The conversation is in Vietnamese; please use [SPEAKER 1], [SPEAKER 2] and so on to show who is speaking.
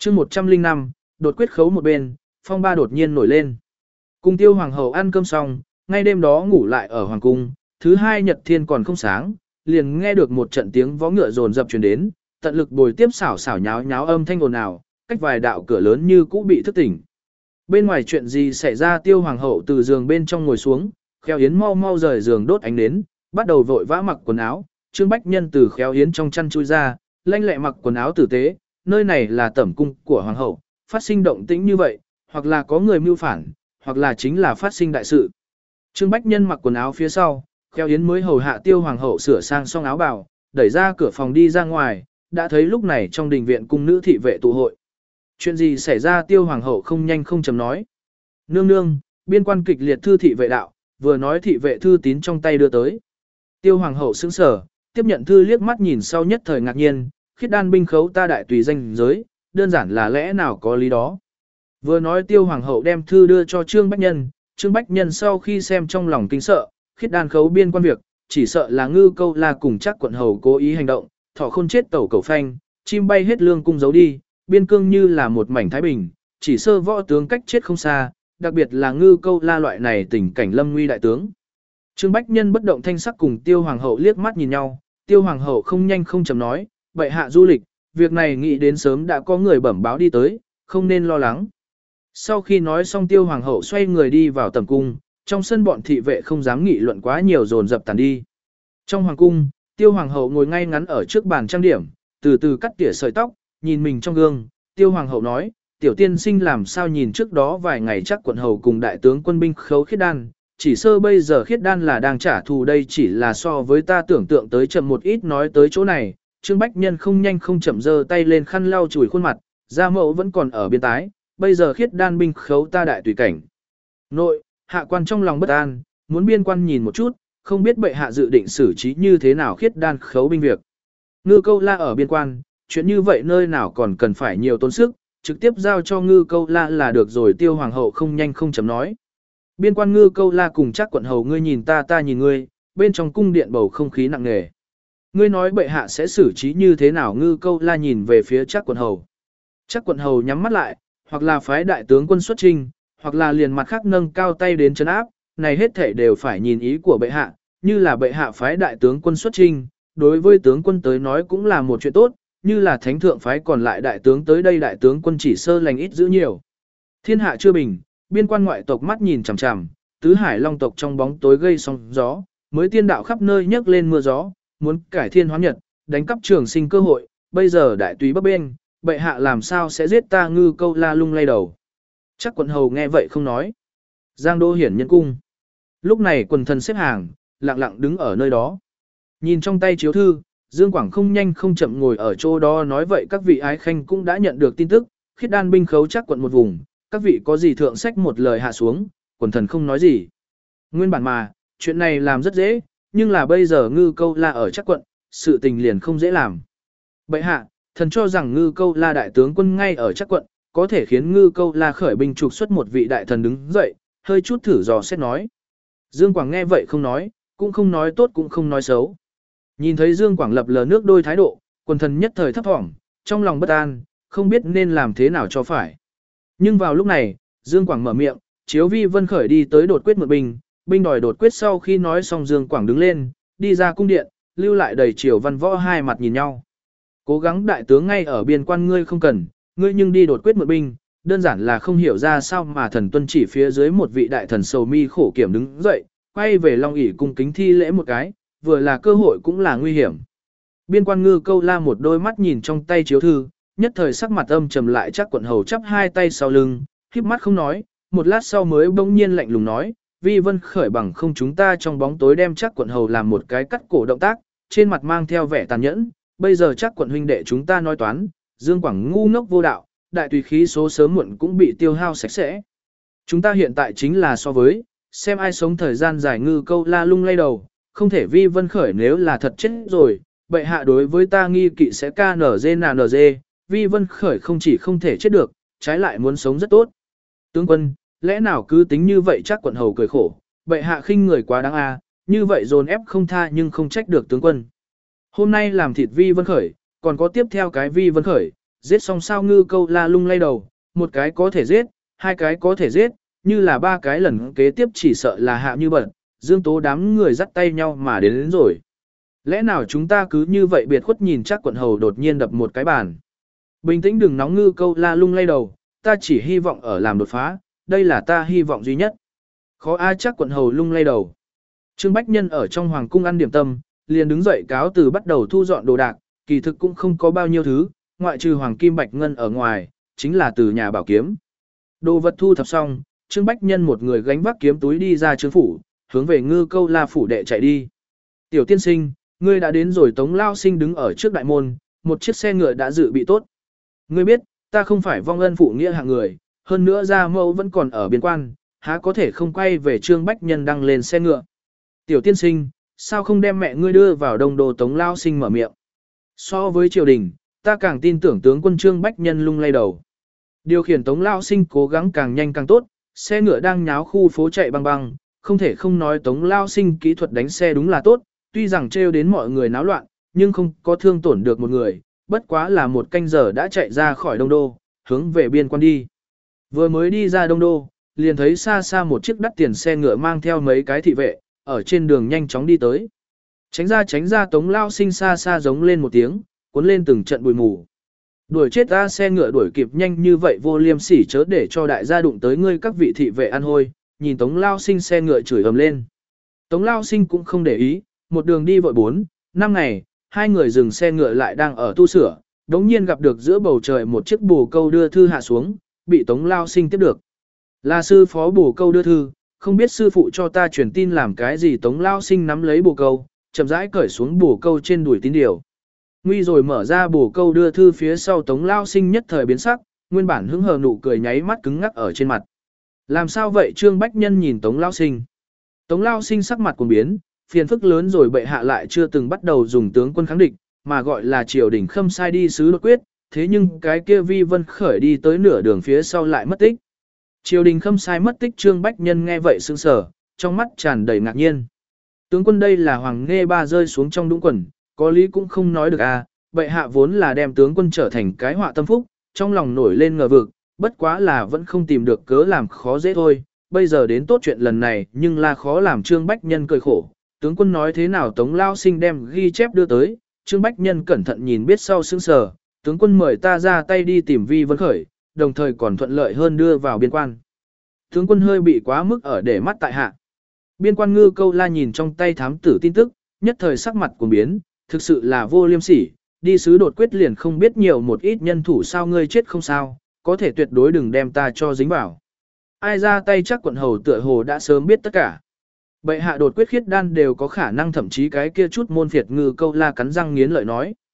[SPEAKER 1] chương 105, đột quyết khấu một bên, phong ba đột nhiên nổi lên. Cùng Tiêu hoàng hậu ăn cơm xong, ngay đêm đó ngủ lại ở hoàng cung, thứ hai nhật thiên còn không sáng, liền nghe được một trận tiếng vó ngựa dồn dập truyền đến, tận lực bồi tiếp xảo xảo nháo nháo âm thanh ồn ào, cách vài đạo cửa lớn như cũ bị thức tỉnh. Bên ngoài chuyện gì xảy ra? Tiêu hoàng hậu từ giường bên trong ngồi xuống, Khéo Yến mau mau rời giường đốt ánh nến, bắt đầu vội vã mặc quần áo. Trương Bách Nhân từ Khéo Yến trong chăn chui ra, lanh lẹ mặc quần áo tử tế, nơi này là tẩm cung của hoàng hậu, phát sinh động tĩnh như vậy, hoặc là có người mưu phản, hoặc là chính là phát sinh đại sự. Trương Bách Nhân mặc quần áo phía sau, Khéo Yến mới hầu hạ Tiêu hoàng hậu sửa sang xong áo bào, đẩy ra cửa phòng đi ra ngoài, đã thấy lúc này trong đình viện cung nữ thị vệ tụ hội. Chuyện gì xảy ra? Tiêu hoàng hậu không nhanh không chậm nói. Nương nương, biên quan kịch liệt, thư thị vệ đạo, vừa nói thị vệ thư tín trong tay đưa tới. Tiêu hoàng hậu sững sờ, tiếp nhận thư liếc mắt nhìn sau nhất thời ngạc nhiên, khiết đan binh khấu ta đại tùy danh giới, đơn giản là lẽ nào có lý đó. Vừa nói Tiêu hoàng hậu đem thư đưa cho Trương Bách Nhân, Trương Bách Nhân sau khi xem trong lòng kinh sợ, khiết đan khấu biên quan việc, chỉ sợ là Ngư Câu La cùng chắc quận hầu cố ý hành động, thỏ khôn chết tẩu cầu phanh, chim bay hết lương cung giấu đi, biên cương như là một mảnh thái bình, chỉ sơ võ tướng cách chết không xa, đặc biệt là Ngư Câu La loại này tình cảnh lâm nguy đại tướng. Trương Bách Nhân bất động thanh sắc cùng Tiêu hoàng hậu liếc mắt nhìn nhau, Tiêu hoàng hậu không nhanh không chậm nói, bệ hạ du lịch, việc này nghĩ đến sớm đã có người bẩm báo đi tới, không nên lo lắng. Sau khi nói xong Tiêu hoàng hậu xoay người đi vào tầm cung, trong sân bọn thị vệ không dám nghị luận quá nhiều dồn dập tàn đi. Trong hoàng cung, Tiêu hoàng hậu ngồi ngay ngắn ở trước bàn trang điểm, từ từ cắt tỉa sợi tóc, nhìn mình trong gương, Tiêu hoàng hậu nói, tiểu tiên sinh làm sao nhìn trước đó vài ngày chắc quận hầu cùng đại tướng quân binh khấu khiết đan, chỉ sơ bây giờ khiết đan là đang trả thù, đây chỉ là so với ta tưởng tượng tới chậm một ít. Nói tới chỗ này, Trương Bách Nhân không nhanh không chậm giơ tay lên khăn lau chùi khuôn mặt, da mẫu vẫn còn ở biên tái, bây giờ khiết đan binh khấu ta đại tùy cảnh. Nội, hạ quan trong lòng bất an, muốn biên quan nhìn một chút, không biết bệ hạ dự định xử trí như thế nào khiết đan khấu binh việc. Ngư Câu La ở biên quan, chuyện như vậy nơi nào còn cần phải nhiều tốn sức, trực tiếp giao cho Ngư Câu La là được rồi. Tiêu hoàng hậu không nhanh không chậm nói. Biên quan Ngư Câu La cùng chắc quận hầu, ngươi nhìn ta, ta nhìn ngươi, bên trong cung điện bầu không khí nặng nề. Ngươi nói bệ hạ sẽ xử trí như thế nào? Ngư Câu La nhìn về phía chắc quận hầu. Chắc quận hầu nhắm mắt lại, hoặc là phái đại tướng quân xuất chinh, hoặc là liền mặt khác nâng cao tay đến trấn áp, này hết thể đều phải nhìn ý của bệ hạ, như là bệ hạ phái đại tướng quân xuất chinh, đối với tướng quân tới nói cũng là một chuyện tốt, như là thánh thượng phái còn lại đại tướng tới đây, đại tướng quân chỉ sơ lành ít giữ nhiều. Thiên hạ chưa bình, biên quan ngoại tộc mắt nhìn chằm chằm, tứ hải long tộc trong bóng tối gây sóng gió, mới tiên đạo khắp nơi nhấc lên mưa gió, muốn cải thiên hóa nhật, đánh cắp trường sinh cơ hội, bây giờ đại túy bấp bên, bệ hạ làm sao sẽ giết ta? Ngư Câu La lung lay đầu. Chắc quận hầu nghe vậy không nói. Giang Đô hiển nhân cung. Lúc này quần thần xếp hàng, lặng lặng đứng ở nơi đó. Nhìn trong tay chiếu thư, Dương Quảng không nhanh không chậm ngồi ở chỗ đó nói, vậy các vị ái khanh cũng đã nhận được tin tức, khiết đan binh khấu chắc quận một vùng, các vị có gì thượng sách một lời hạ xuống. Quần thần không nói gì. Nguyên bản mà, chuyện này làm rất dễ, nhưng là bây giờ Ngư Câu La ở chắc quận, sự tình liền không dễ làm. Bệ hạ, thần cho rằng Ngư Câu La đại tướng quân ngay ở chắc quận, có thể khiến Ngư Câu La khởi binh trục xuất một vị đại thần đứng dậy, hơi chút thử dò xét nói. Dương Quảng nghe vậy không nói, cũng không nói tốt cũng không nói xấu. Nhìn thấy Dương Quảng lập lờ nước đôi thái độ, quần thần nhất thời thấp thỏm, trong lòng bất an, không biết nên làm thế nào cho phải. Nhưng vào lúc này, Dương Quảng mở miệng, chiếu Vi Vân khởi đi tới đột quyết mượn binh, binh đòi đột quyết. Sau khi nói xong Dương Quảng đứng lên, đi ra cung điện, lưu lại đầy Triều Văn Võ hai mặt nhìn nhau. Cố gắng đại tướng ngay ở biên quan ngươi không cần, ngươi nhưng đi đột quyết mượn binh, đơn giản là không hiểu ra sao mà thần tuân chỉ phía dưới một vị đại thần sầu mi khổ kiểm đứng dậy, quay về Long ỷ cung kính thi lễ một cái, vừa là cơ hội cũng là nguy hiểm. Biên quan Ngư Câu La một đôi mắt nhìn trong tay chiếu thư, nhất thời sắc mặt âm trầm lại, chắc quận hầu chắp hai tay sau lưng, híp mắt không nói, một lát sau mới bỗng nhiên lạnh lùng nói, Vi Vân khởi bằng không chúng ta trong bóng tối đem chắc quận hầu làm một cái cắt cổ động tác, trên mặt mang theo vẻ tàn nhẫn, bây giờ chắc quận huynh đệ chúng ta nói toán, Dương Quảng ngu ngốc vô đạo, đại tùy khí số sớm muộn cũng bị tiêu hao sạch sẽ. Chúng ta hiện tại chính là so với, xem ai sống thời gian dài. Ngư Câu La lung lay đầu, không thể Vi Vân khởi nếu là thật chết rồi, bệ hạ đối với ta nghi kỵ sẽ KNG. Vi Vân khởi không chỉ không thể chết được, trái lại muốn sống rất tốt. Tướng quân, lẽ nào cứ tính như vậy? Chắc quận hầu cười khổ, bệ hạ khinh người quá đáng a, như vậy dồn ép không tha nhưng không trách được tướng quân. Hôm nay làm thịt Vi Vân khởi, còn có tiếp theo cái Vi Vân khởi, Giết xong sao ngư câu la lung lay đầu, một cái có thể giết, hai cái có thể giết, như là ba cái lần kế tiếp chỉ sợ là hạ như bẩn, Dương Tố đám người dắt tay nhau mà đến rồi. Lẽ nào chúng ta cứ như vậy biệt khuất nhìn chắc quận hầu đột nhiên đập một cái bàn. Bình tĩnh đừng nóng ngư câu la lung lay đầu, ta chỉ hy vọng ở làm đột phá, đây là ta hy vọng duy nhất. Khó ai chắc quận hầu lung lay đầu. Trương Bách Nhân ở trong hoàng cung ăn điểm tâm, liền đứng dậy cáo từ bắt đầu thu dọn đồ đạc, kỳ thực cũng không có bao nhiêu thứ, ngoại trừ hoàng kim bạch ngân ở ngoài, chính là từ nhà bảo kiếm. Đồ vật thu thập xong, Trương Bách Nhân một người gánh vác kiếm túi đi ra trướng phủ, hướng về ngư câu la phủ đệ chạy đi. Tiểu tiên sinh, ngươi đã đến rồi. Tống Lao Sinh đứng ở trước đại môn, một chiếc xe ngựa đã dự bị tốt. Ngươi biết, ta không phải vong ân phụ nghĩa hạng người, hơn nữa gia mẫu vẫn còn ở biên quan, há có thể không quay về. Trương Bách Nhân đăng lên xe ngựa. Tiểu tiên sinh, sao không đem mẹ ngươi đưa vào Đông Đô? Tống Lao Sinh mở miệng. So với triều đình, ta càng tin tưởng tướng quân. Trương Bách Nhân lung lay đầu. Điều khiển Tống Lao Sinh cố gắng càng nhanh càng tốt, xe ngựa đang nháo khu phố chạy băng băng, không thể không nói Tống Lao Sinh kỹ thuật đánh xe đúng là tốt, tuy rằng trêu đến mọi người náo loạn, nhưng không có thương tổn được một người, bất quá là một canh giờ đã chạy ra khỏi Đông Đô, hướng về biên quan đi. Vừa mới đi ra Đông Đô, liền thấy xa xa một chiếc đắt tiền xe ngựa mang theo mấy cái thị vệ, ở trên đường nhanh chóng đi tới. Tránh ra. Tống Lao Sinh xa xa giống lên một tiếng, cuốn lên từng trận bụi mù. Đuổi chết ta. Xe ngựa đuổi kịp nhanh như vậy vô liêm sỉ, chớ để cho đại gia đụng tới ngươi các vị thị vệ ăn hôi. Nhìn Tống Lao Sinh xe ngựa chửi ầm lên. Tống Lao Sinh cũng không để ý, một đường đi vội 4-5 ngày, hai người dừng xe ngựa lại đang ở tu sửa, đống nhiên gặp được giữa bầu trời một chiếc bồ câu đưa thư hạ xuống, bị Tống Lao Sinh tiếp được. Là sư phó bồ câu đưa thư, không biết sư phụ cho ta truyền tin làm cái gì. Tống Lao Sinh nắm lấy bồ câu, chậm rãi cởi xuống bồ câu trên đùi tín điều. Nguy rồi mở ra bồ câu đưa thư phía sau. Tống Lao Sinh nhất thời biến sắc, nguyên bản hứng hờ nụ cười nháy mắt cứng ngắc ở trên mặt. Làm sao vậy? Trương Bách Nhân nhìn Tống Lao Sinh. Tống Lao Sinh sắc mặt cuồng biến, phiền phức lớn rồi, bệ hạ lại chưa từng bắt đầu dùng tướng quân kháng địch, mà gọi là triều đình khâm sai đi sứ đột quyết, thế nhưng cái kia Vi Vân Khởi đi tới nửa đường phía sau lại mất tích. Triều đình khâm sai mất tích. Trương Bách Nhân nghe vậy sững sờ, trong mắt tràn đầy ngạc nhiên. Tướng quân đây là Hoàng Nghê Ba rơi xuống trong đũng quần, có lý cũng không nói được à, bệ hạ vốn là đem tướng quân trở thành cái họa tâm phúc, trong lòng nổi lên ngờ vực, bất quá là vẫn không tìm được cớ làm khó dễ thôi, bây giờ đến tốt chuyện lần này nhưng là khó làm. Trương Bách Nhân cười khổ, tướng quân nói thế nào? Tống Lao Sinh đem ghi chép đưa tới, Trương Bách Nhân cẩn thận nhìn biết sau sững sờ, tướng quân mời ta ra tay đi tìm Vi Vân Khởi, đồng thời còn thuận lợi hơn đưa vào biên quan. Tướng quân hơi bị quá mức ở để mắt tại hạ. Biên quan ngư câu la nhìn trong tay thám tử tin tức, nhất thời sắc mặt cuồng biến, thực sự là vô liêm sỉ, đi sứ đột quyết liền không biết nhiều một ít nhân thủ sao? Ngươi chết không sao, có thể tuyệt đối đừng đem ta cho dính vào. Ai ra tay chắc quận hầu tựa hồ đã sớm biết tất cả. Bệ hạ đột quyết khiết đan đều có khả năng, thậm chí cái kia chút môn phiệt. Ngư câu la cắn răng nghiến lợi nói.